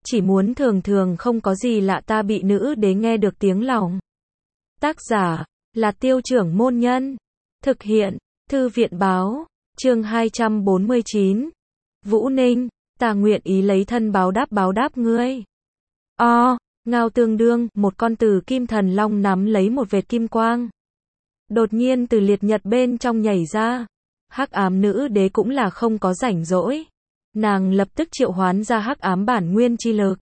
chỉ muốn thường thường không có gì lạ ta bị nữ đế nghe được tiếng lòng. Tác giả là Tiêu Trưởng Môn Nhân. Thực hiện Thư viện Báo. Chương 249. Vũ Ninh, ta nguyện ý lấy thân báo đáp ngươi. Ngao tương đương, một con tử kim thần long nắm lấy một vệt kim quang. Đột nhiên từ liệt nhật bên trong nhảy ra. Hắc ám nữ đế cũng là không có rảnh rỗi. Nàng lập tức triệu hoán ra hắc ám bản nguyên chi lực.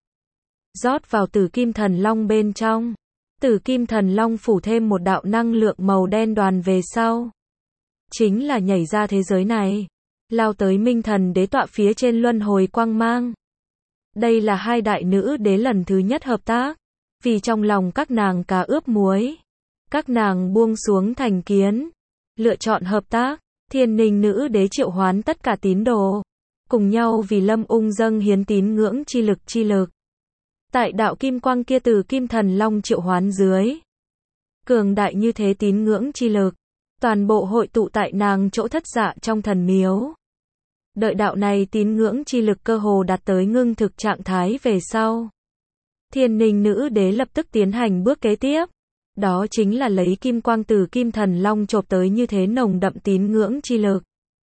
Rót vào tử kim thần long bên trong. Tử kim thần long phủ thêm một đạo năng lượng màu đen đoàn về sau. Chính là nhảy ra thế giới này. Lao tới minh thần đế tọa phía trên luân hồi quang mang. Đây là hai đại nữ đế lần thứ nhất hợp tác. Vì trong lòng các nàng cá ướp muối. Các nàng buông xuống thành kiến. Lựa chọn hợp tác. Thiên Ninh nữ đế triệu hoán tất cả tín đồ. Cùng nhau vì Lâm Ung dâng hiến tín ngưỡng chi lực. Tại đạo kim quang kia từ kim thần long triệu hoán dưới. Cường đại như thế tín ngưỡng chi lực. Toàn bộ hội tụ tại nàng chỗ thất dạ trong thần miếu. Đợi đạo này tín ngưỡng chi lực cơ hồ đạt tới ngưng thực trạng thái về sau. Thiên Ninh nữ đế lập tức tiến hành bước kế tiếp. Đó chính là lấy kim quang từ kim thần long chộp tới như thế nồng đậm tín ngưỡng chi lực.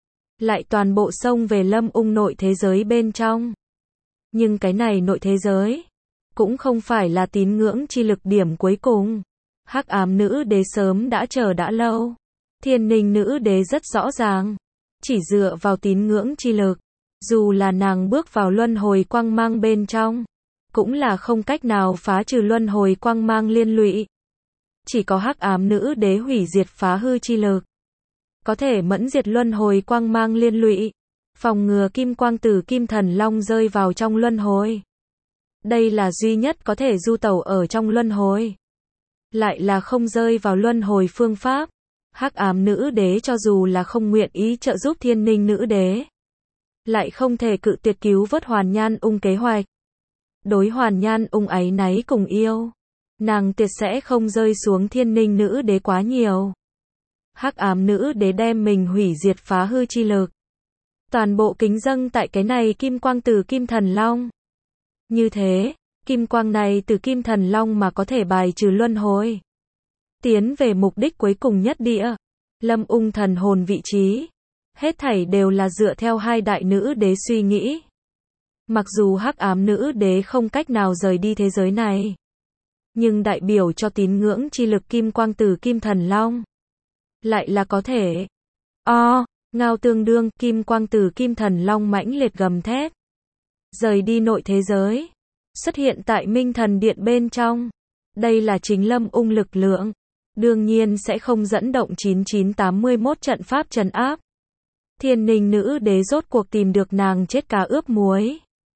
Lại toàn bộ xông về Lâm Ung nội thế giới bên trong. Nhưng cái này nội thế giới cũng không phải là tín ngưỡng chi lực điểm cuối cùng. Hắc ám nữ đế sớm đã chờ đã lâu. Thiên Ninh nữ đế rất rõ ràng. Chỉ dựa vào tín ngưỡng chi lực. Dù là nàng bước vào luân hồi quang mang bên trong. Cũng là không cách nào phá trừ luân hồi quang mang liên lụy. Chỉ có hắc ám nữ đế hủy diệt phá hư chi lực. Có thể mẫn diệt luân hồi quang mang liên lụy. Phòng ngừa kim quang từ kim thần long rơi vào trong luân hồi. Đây là duy nhất có thể du tẩu ở trong luân hồi. Lại là không rơi vào luân hồi phương pháp. Hắc ám nữ đế cho dù là không nguyện ý trợ giúp Thiên Ninh nữ đế. Lại không thể cự tuyệt cứu vớt Hoàn Nhan Ung kế hoạch. Đối Hoàn Nhan Ung áy náy cùng yêu. Nàng tuyệt sẽ không rơi xuống Thiên Ninh nữ đế quá nhiều. Hắc ám nữ đế đem mình hủy diệt phá hư chi lực. Toàn bộ kính dâng tại cái này kim quang từ kim thần long. Như thế, kim quang này từ kim thần long mà có thể bài trừ luân hồi. Tiến về mục đích cuối cùng nhất địa. Lâm Ung thần hồn vị trí. Hết thảy đều là dựa theo hai đại nữ đế suy nghĩ. Mặc dù hắc ám nữ đế không cách nào rời đi thế giới này. Nhưng đại biểu cho tín ngưỡng chi lực kim quang từ kim thần long. Lại là có thể. Ngao tương đương, kim quang từ kim thần long mãnh liệt gầm thét. Rời đi nội thế giới. Xuất hiện tại Minh Thần Điện bên trong. Đây là chính Lâm Ung lực lượng. Đương nhiên sẽ không dẫn động 9981 trận pháp trấn áp. Thiên Ninh nữ đế rốt cuộc tìm được nàng chết cá ướp muối.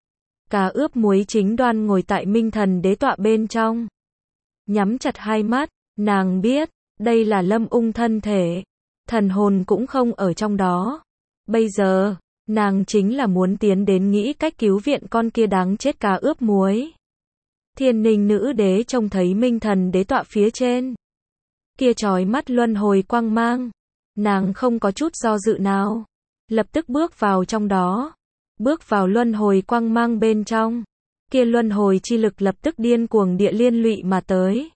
Cá ướp muối chính đoan ngồi tại Minh Thần đế tọa bên trong. Nhắm chặt hai mắt, nàng biết, đây là Lâm Ung thân thể. Thần hồn cũng không ở trong đó. Bây giờ, nàng chính là muốn tiến đến nghĩ cách cứu viện con kia đáng chết cá ướp muối. Thiên Ninh nữ đế trông thấy Minh Thần đế tọa phía trên. Kia chói mắt luân hồi quang mang. Nàng không có chút do dự nào. Lập tức bước vào trong đó. Bước vào luân hồi quang mang bên trong. Kia luân hồi chi lực lập tức điên cuồng địa liên lụy mà tới.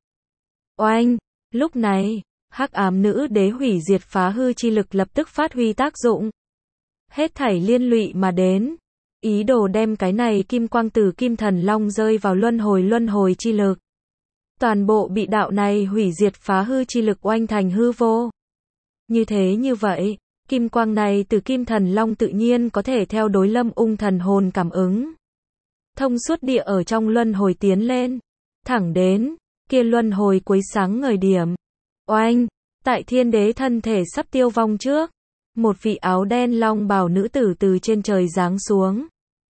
Oanh! Lúc này, hắc ám nữ đế hủy diệt phá hư chi lực lập tức phát huy tác dụng. Hết thảy liên lụy mà đến. Ý đồ đem cái này kim quang từ kim thần long rơi vào luân hồi chi lực. Toàn bộ bị đạo này hủy diệt phá hư chi lực oanh thành hư vô. Như thế như vậy, kim quang này từ kim thần long tự nhiên có thể theo đối Lâm Ung thần hồn cảm ứng. Thông suốt địa ở trong luân hồi tiến lên. Thẳng đến, kia luân hồi cuối sáng ngời điểm. Oanh! Tại thiên đế thân thể sắp tiêu vong trước. Một vị áo đen long bào nữ tử từ trên trời giáng xuống.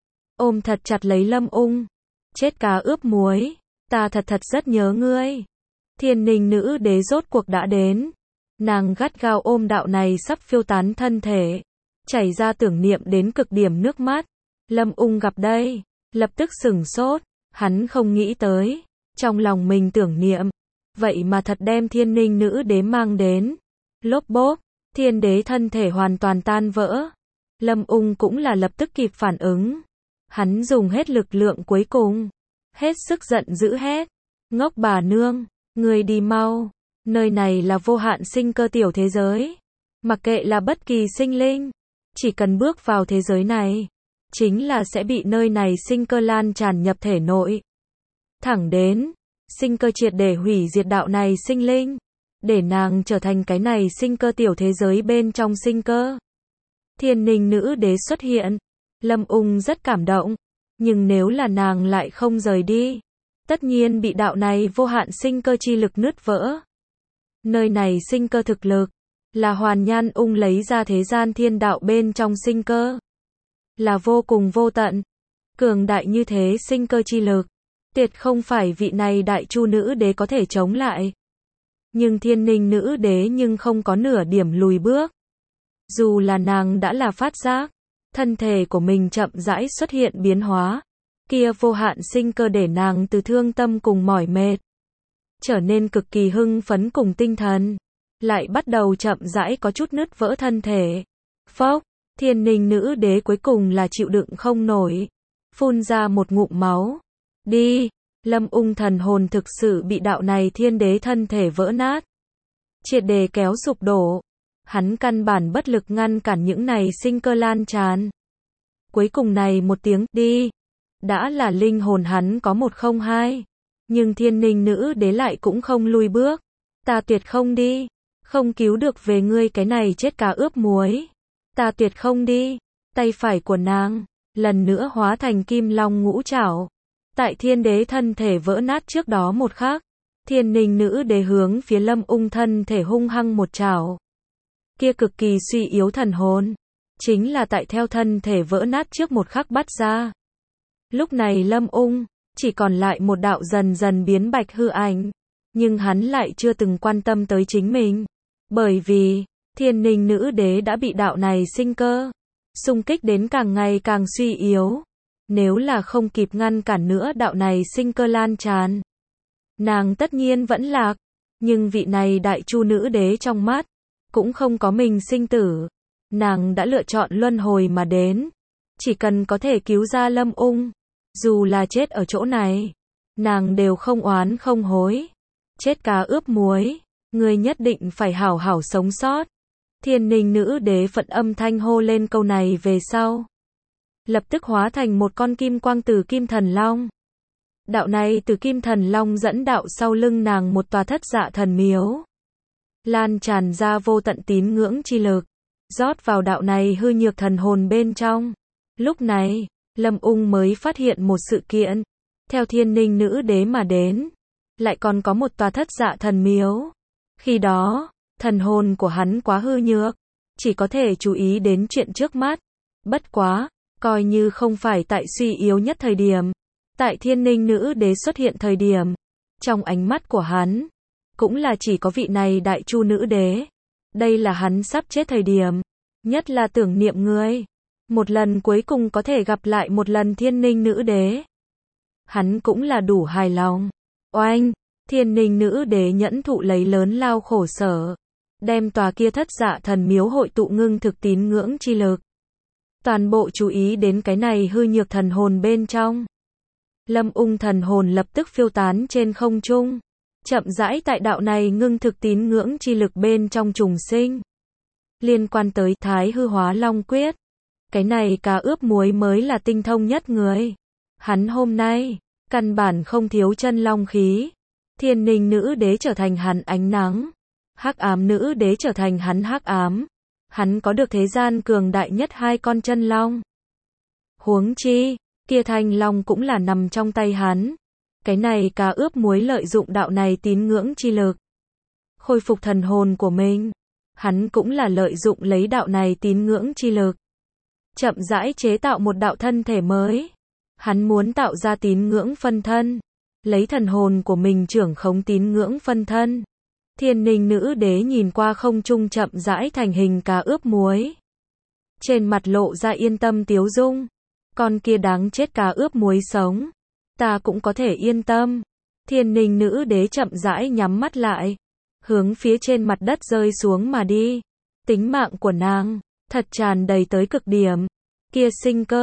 Ôm thật chặt lấy Lâm Ung. Chết cá ướp muối. Ta thật rất nhớ ngươi. Thiên Ninh nữ đế rốt cuộc đã đến. Nàng gắt gao ôm đạo này sắp phiêu tán thân thể. Chảy ra tưởng niệm đến cực điểm nước mắt. Lâm Ung gặp đây. Lập tức sửng sốt. Hắn không nghĩ tới. Trong lòng mình tưởng niệm. Vậy mà thật đem Thiên Ninh nữ đế mang đến. Lốp bốp. Thiên đế thân thể hoàn toàn tan vỡ. Lâm Ung cũng là lập tức kịp phản ứng. Hắn dùng hết lực lượng cuối cùng, hết sức giận dữ hét. Ngốc bà nương, người đi mau. Nơi này là vô hạn sinh cơ tiểu thế giới. Mặc kệ là bất kỳ sinh linh, chỉ cần bước vào thế giới này, chính là sẽ bị nơi này sinh cơ lan tràn nhập thể nội. Thẳng đến, sinh cơ triệt để hủy diệt đạo này sinh linh, để nàng trở thành cái này sinh cơ tiểu thế giới bên trong sinh cơ. Thiên Ninh nữ đế xuất hiện, Lâm Ung rất cảm động, nhưng nếu là nàng lại không rời đi, tất nhiên bị đạo này vô hạn sinh cơ chi lực nứt vỡ. Nơi này sinh cơ thực lực, là Hoàn Nhan Ung lấy ra thế gian thiên đạo bên trong sinh cơ, là vô cùng vô tận, cường đại như thế sinh cơ chi lực, tuyệt không phải vị này đại chu nữ đế có thể chống lại. Nhưng Thiên Ninh nữ đế nhưng không có nửa điểm lùi bước. Dù là nàng đã là phát giác, thân thể của mình chậm rãi xuất hiện biến hóa, kia vô hạn sinh cơ để nàng từ thương tâm cùng mỏi mệt, trở nên cực kỳ hưng phấn cùng tinh thần, lại bắt đầu chậm rãi có chút nứt vỡ thân thể. Phốc, Thiên Ninh nữ đế cuối cùng là chịu đựng không nổi, phun ra một ngụm máu. Đi, Lâm Ung thần hồn thực sự bị đạo này thiên đế thân thể vỡ nát, triệt để kéo sụp đổ. Hắn căn bản bất lực ngăn cản những này sinh cơ lan tràn. Cuối cùng này một tiếng đi, đã là linh hồn hắn có 102, nhưng Thiên Ninh nữ đế lại cũng không lui bước. Ta tuyệt không đi, không cứu được về ngươi cái này chết cá ướp muối. Ta tuyệt không đi. Tay phải của nàng lần nữa hóa thành kim long ngũ trảo. Tại thiên đế thân thể vỡ nát trước đó một khắc, Thiên Ninh nữ đế hướng phía Lâm Ung thân thể hung hăng một trảo. Kia cực kỳ suy yếu thần hồn, chính là tại theo thân thể vỡ nát trước một khắc bắt ra. Lúc này Lâm Ung chỉ còn lại một đạo dần dần biến bạch hư ảnh, nhưng hắn lại chưa từng quan tâm tới chính mình, bởi vì Thiên Ninh nữ đế đã bị đạo này sinh cơ xung kích đến càng ngày càng suy yếu. Nếu là không kịp ngăn cản nữa đạo này sinh cơ lan tràn, nàng tất nhiên vẫn lạc. Nhưng vị này đại chu nữ đế trong mắt cũng không có mình sinh tử, nàng đã lựa chọn luân hồi mà đến, chỉ cần có thể cứu ra Lâm Ung, dù là chết ở chỗ này, nàng đều không oán không hối. Chết cá ướp muối, ngươi nhất định phải hảo hảo sống sót. Thiên Ninh nữ đế phận âm thanh hô lên câu này về sau, lập tức hóa thành một con kim quang từ kim thần long. Đạo này từ kim thần long dẫn đạo sau lưng nàng một tòa thất dạ thần miếu, lan tràn ra vô tận tín ngưỡng chi lực, rót vào đạo này hư nhược thần hồn bên trong. Lúc này, Lâm Ung mới phát hiện một sự kiện, theo Thiên Ninh nữ đế mà đến, lại còn có một tòa thất dạ thần miếu. Khi đó, thần hồn của hắn quá hư nhược, chỉ có thể chú ý đến chuyện trước mắt. Bất quá, coi như không phải tại suy yếu nhất thời điểm, tại Thiên Ninh nữ đế xuất hiện thời điểm, trong ánh mắt của hắn, cũng là chỉ có vị này đại chu nữ đế. Đây là hắn sắp chết thời điểm, nhất là tưởng niệm ngươi, một lần cuối cùng có thể gặp lại một lần Thiên Ninh nữ đế. Hắn cũng là đủ hài lòng. Oanh, Thiên Ninh nữ đế nhẫn thụ lấy lớn lao khổ sở, đem tòa kia thất dạ thần miếu hội tụ ngưng thực tín ngưỡng chi lực. Toàn bộ chú ý đến cái này hư nhược thần hồn bên trong. Lâm Ung thần hồn lập tức phiêu tán trên không trung, chậm rãi tại đạo này ngưng thực tín ngưỡng chi lực bên trong trùng sinh. Liên quan tới Thái Hư Hóa Long Quyết, cái này cá ướp muối mới là tinh thông nhất người. Hắn hôm nay, căn bản không thiếu chân long khí. Thiên Ninh nữ đế trở thành hắn ánh nắng, hắc ám nữ đế trở thành hắn hắc ám. Hắn có được thế gian cường đại nhất hai con chân long. Huống chi, kia thanh long cũng là nằm trong tay hắn. Cái này cá ướp muối lợi dụng đạo này tín ngưỡng chi lực, khôi phục thần hồn của mình. Hắn cũng là lợi dụng lấy đạo này tín ngưỡng chi lực, chậm rãi chế tạo một đạo thân thể mới. Hắn muốn tạo ra tín ngưỡng phân thân, lấy thần hồn của mình trưởng khống tín ngưỡng phân thân. Thiên Ninh nữ đế nhìn qua không trung chậm rãi thành hình cá ướp muối, trên mặt lộ ra yên tâm tiếu dung. Con kia đáng chết cá ướp muối sống, ta cũng có thể yên tâm. Thiên Ninh nữ đế chậm rãi nhắm mắt lại, hướng phía trên mặt đất rơi xuống mà đi. Tính mạng của nàng thật tràn đầy tới cực điểm, kia sinh cơ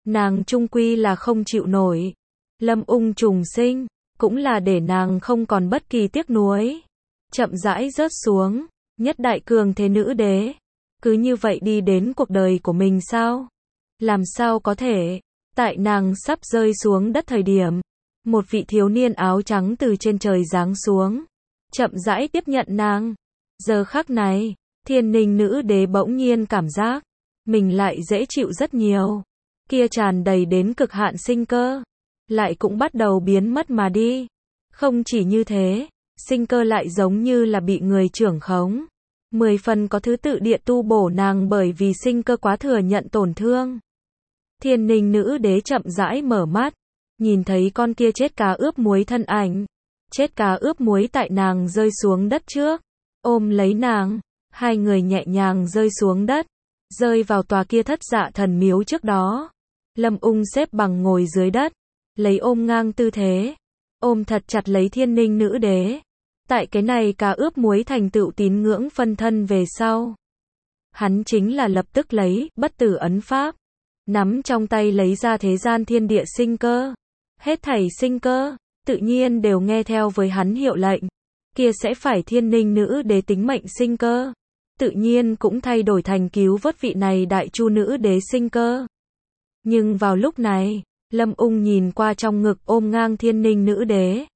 Nàng chung quy là không chịu nổi. Lâm Ung trùng sinh, cũng là để nàng không còn bất kỳ tiếc nuối. Chậm rãi rớt xuống, nhất đại cường thế nữ đế. Cứ như vậy đi đến cuộc đời của mình sao? Làm sao có thể? Tại nàng sắp rơi xuống đất thời điểm, một vị thiếu niên áo trắng từ trên trời giáng xuống, chậm rãi tiếp nhận nàng. Giờ khắc này, Thiên Ninh nữ đế bỗng nhiên cảm giác mình lại dễ chịu rất nhiều. Kia tràn đầy đến cực hạn sinh cơ, lại cũng bắt đầu biến mất mà đi. Không chỉ như thế, sinh cơ lại giống như là bị người trưởng khống. 10 phần có thứ tự địa tu bổ nàng bởi vì sinh cơ quá thừa nhận tổn thương. Thiên Ninh nữ đế chậm rãi mở mắt, nhìn thấy con kia chết cá ướp muối thân ảnh. Chết cá ướp muối tại nàng rơi xuống đất trước, ôm lấy nàng, hai người nhẹ nhàng rơi xuống đất, rơi vào tòa kia thất dạ thần miếu trước đó. Lâm Ung xếp bằng ngồi dưới đất, lấy ôm ngang tư thế, ôm thật chặt lấy Thiên Ninh nữ đế. Tại cái này cá ướp muối thành tựu tín ngưỡng phân thân về sau, hắn chính là lập tức lấy bất tử ấn pháp, nắm trong tay lấy ra thế gian thiên địa sinh cơ. Hết thảy sinh cơ, tự nhiên đều nghe theo với hắn hiệu lệnh. Kia sẽ phải Thiên Ninh nữ đế tính mệnh sinh cơ, tự nhiên cũng thay đổi thành cứu vớt vị này đại chu nữ đế sinh cơ. Nhưng vào lúc này, Lâm Ung nhìn qua trong ngực ôm ngang Thiên Ninh nữ đế.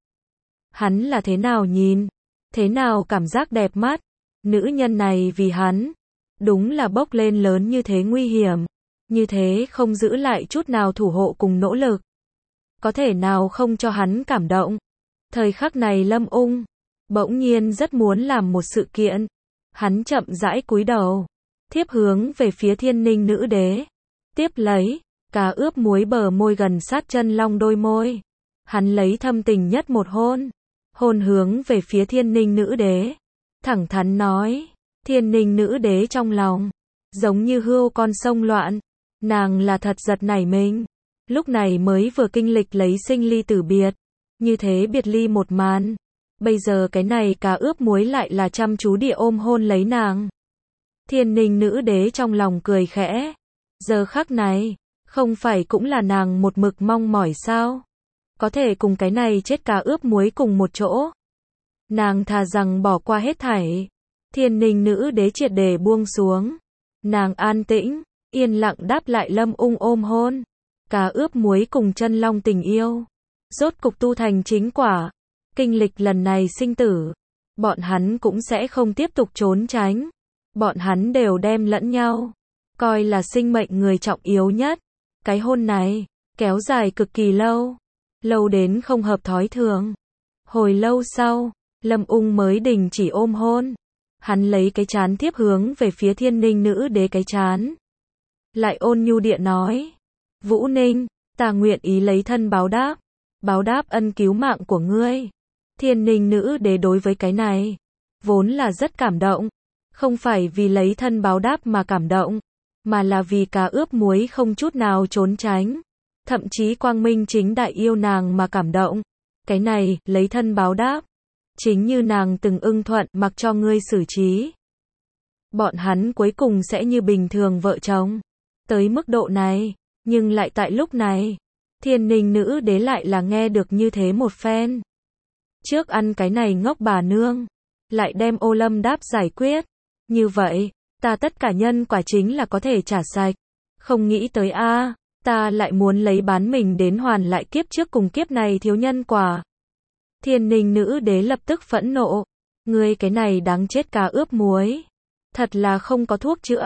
Hắn là thế nào nhìn, thế nào cảm giác đẹp mắt. Nữ nhân này vì hắn, đúng là bốc lên lớn như thế nguy hiểm, như thế không giữ lại chút nào thủ hộ cùng nỗ lực. Có thể nào không cho hắn cảm động. Thời khắc này Lâm Ung bỗng nhiên rất muốn làm một sự kiện. Hắn chậm rãi cúi đầu, thiếp hướng về phía Thiên Ninh nữ đế. Tiếp lấy, cá ướp muối bờ môi gần sát chân long đôi môi. Hắn lấy thâm tình nhất một hôn, hôn hướng về phía Thiên Ninh nữ đế. Thẳng thắn nói, Thiên Ninh nữ đế trong lòng, giống như hươu con sông loạn. Nàng là thật giật nảy mình. Lúc này mới vừa kinh lịch lấy sinh ly tử biệt, như thế biệt ly một màn. Bây giờ cái này cá ướp muối lại là chăm chú địa ôm hôn lấy nàng. Thiên Ninh nữ đế trong lòng cười khẽ. Giờ khắc này, không phải cũng là nàng một mực mong mỏi sao? Có thể cùng cái này chết cá ướp muối cùng một chỗ. Nàng thà rằng bỏ qua hết thảy. Thiên Ninh nữ đế triệt để buông xuống. Nàng an tĩnh, yên lặng đáp lại Lâm Ung ôm hôn. Cá ướp muối cùng chân long tình yêu, rốt cục tu thành chính quả. Kinh lịch lần này sinh tử, bọn hắn cũng sẽ không tiếp tục trốn tránh. Bọn hắn đều đem lẫn nhau coi là sinh mệnh người trọng yếu nhất. Cái hôn này kéo dài cực kỳ lâu, lâu đến không hợp thói thường. Hồi lâu sau, Lâm Ung mới đình chỉ ôm hôn. Hắn lấy cái trán tiếp hướng về phía Thiên Ninh nữ đế cái trán, lại ôn nhu địa nói: Vũ Ninh, ta nguyện ý lấy thân báo đáp ân cứu mạng của ngươi. Thiên Ninh nữ đế đối với cái này, vốn là rất cảm động. Không phải vì lấy thân báo đáp mà cảm động, mà là vì cá ướp muối không chút nào trốn tránh. Thậm chí quang minh chính đại yêu nàng mà cảm động. Cái này, lấy thân báo đáp, chính như nàng từng ưng thuận mặc cho ngươi xử trí. Bọn hắn cuối cùng sẽ như bình thường vợ chồng. Tới mức độ này. Nhưng lại tại lúc này, Thiên Ninh nữ đế lại là nghe được như thế một phen. Trước ăn cái này ngốc bà nương, lại đem Ô Lâm Đáp giải quyết. Như vậy, ta tất cả nhân quả chính là có thể trả sạch. Không nghĩ tới ta lại muốn lấy bán mình đến hoàn lại kiếp trước cùng kiếp này thiếu nhân quả. Thiên Ninh nữ đế lập tức phẫn nộ. Ngươi cái này đáng chết cá ướp muối. Thật là không có thuốc chữa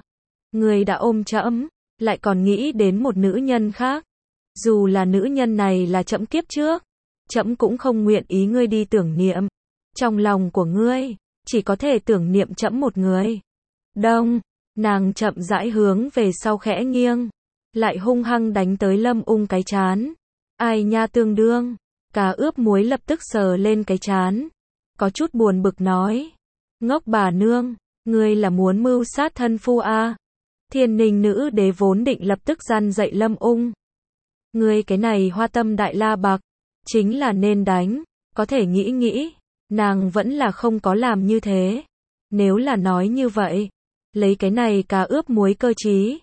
Ngươi đã ôm trẫm, lại còn nghĩ đến một nữ nhân khác. Dù là nữ nhân này là trẫm kiếp trước, trẫm cũng không nguyện ý ngươi đi tưởng niệm. Trong lòng của ngươi, chỉ có thể tưởng niệm trẫm một người. Đông, nàng chậm rãi hướng về sau khẽ nghiêng, lại hung hăng đánh tới Lâm Ung cái trán. Ai nha tương đương, cá ướp muối lập tức sờ lên cái trán, có chút buồn bực nói. Ngốc bà nương, ngươi là muốn mưu sát thân phu Thiên Ninh nữ đế vốn định lập tức gian dạy Lâm Ung. Ngươi cái này hoa tâm đại la bạc, chính là nên đánh. Có thể nghĩ, nàng vẫn là không có làm như thế. Nếu là nói như vậy, lấy cái này cá ướp muối cơ trí,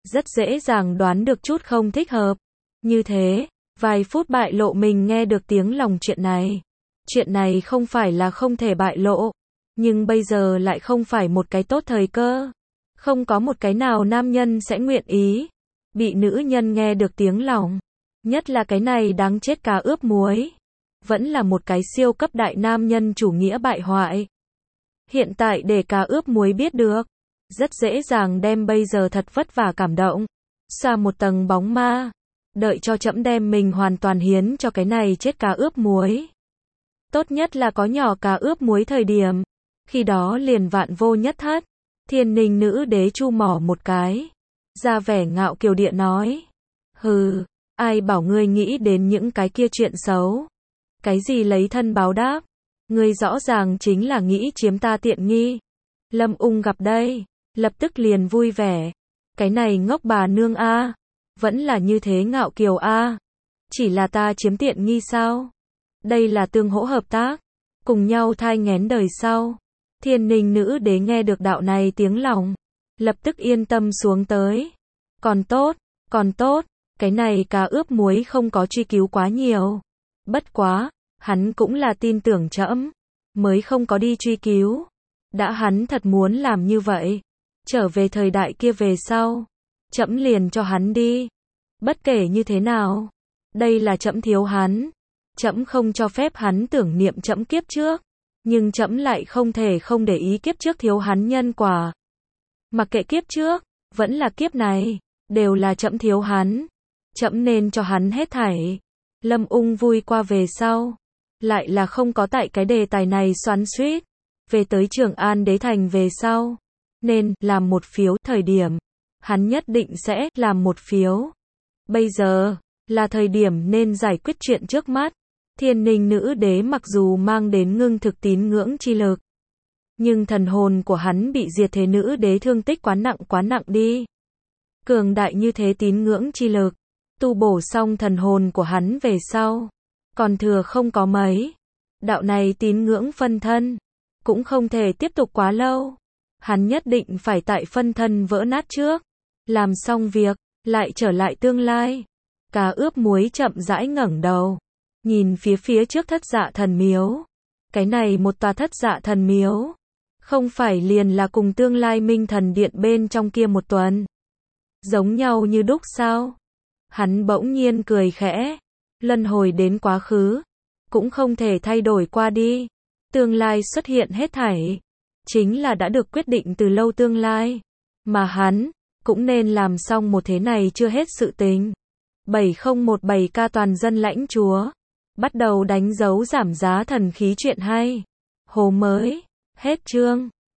rất dễ dàng đoán được chút không thích hợp. Như thế, vài phút bại lộ mình nghe được tiếng lòng chuyện này. Chuyện này không phải là không thể bại lộ, nhưng bây giờ lại không phải một cái tốt thời cơ. Không có một cái nào nam nhân sẽ nguyện ý bị nữ nhân nghe được tiếng lòng. Nhất là cái này đáng chết cá ướp muối. Vẫn là một cái siêu cấp đại nam nhân chủ nghĩa bại hoại. Hiện tại để cá ướp muối biết được, rất dễ dàng đem bây giờ thật vất vả cảm động, xoa một tầng bóng ma, đợi cho trẫm đem mình hoàn toàn hiến cho cái này chết cá ướp muối. Tốt nhất là có nhỏ cá ướp muối thời điểm, khi đó liền vạn vô nhất thất. Thiên Ninh nữ đế chu mỏ một cái, ra vẻ ngạo kiều địa nói, hừ, ai bảo ngươi nghĩ đến những cái kia chuyện xấu. Cái gì lấy thân báo đáp, ngươi rõ ràng chính là nghĩ chiếm ta tiện nghi. Lâm Ung gặp đây, lập tức liền vui vẻ. Cái này ngốc bà nương a, vẫn là như thế ngạo kiều a. Chỉ là ta chiếm tiện nghi sao? Đây là tương hỗ hợp tác, cùng nhau thai nghén đời sau. Thiên Ninh nữ đế nghe được đạo này tiếng lòng, lập tức yên tâm xuống tới. Còn tốt, cái này cá ướp muối không có truy cứu quá nhiều. Bất quá, hắn cũng là tin tưởng trẫm, mới không có đi truy cứu. Đã hắn thật muốn làm như vậy, trở về thời đại kia về sau, trẫm liền cho hắn đi. Bất kể như thế nào, đây là trẫm thiếu hắn. Trẫm không cho phép hắn tưởng niệm trẫm kiếp trước, nhưng trẫm lại không thể không để ý kiếp trước thiếu hắn nhân quả. Mặc kệ kiếp trước, vẫn là kiếp này, đều là trẫm thiếu hắn. Trẫm nên cho hắn hết thảy. Lâm Ung vui qua về sau, lại là không có tại cái đề tài này xoắn xuýt. Về tới Trường An đế thành về sau, nên làm một phiếu thời điểm, hắn nhất định sẽ làm một phiếu. Bây giờ là thời điểm nên giải quyết chuyện trước mắt. Thiên Ninh nữ đế mặc dù mang đến ngưng thực tín ngưỡng chi lực, nhưng thần hồn của hắn bị diệt thế nữ đế thương tích quá nặng đi. Cường đại như thế tín ngưỡng chi lực, tu bổ xong thần hồn của hắn về sau, còn thừa không có mấy. Đạo này tín ngưỡng phân thân, cũng không thể tiếp tục quá lâu. Hắn nhất định phải tại phân thân vỡ nát trước, làm xong việc, lại trở lại tương lai. Cá ướp muối chậm rãi ngẩng đầu, nhìn phía trước Thất Dạ Thần Miếu. Cái này một tòa Thất Dạ Thần Miếu, không phải liền là cùng tương lai Minh Thần Điện bên trong kia một tuần giống nhau như đúc sao? Hắn bỗng nhiên cười khẽ, luân hồi đến quá khứ, cũng không thể thay đổi qua đi. Tương lai xuất hiện hết thảy, chính là đã được quyết định từ lâu tương lai, mà hắn cũng nên làm xong một thế này chưa hết sự tình. 7017K toàn dân lãnh chúa, bắt đầu đánh dấu giảm giá thần khí chuyện hay. Hồ mới, hết chương.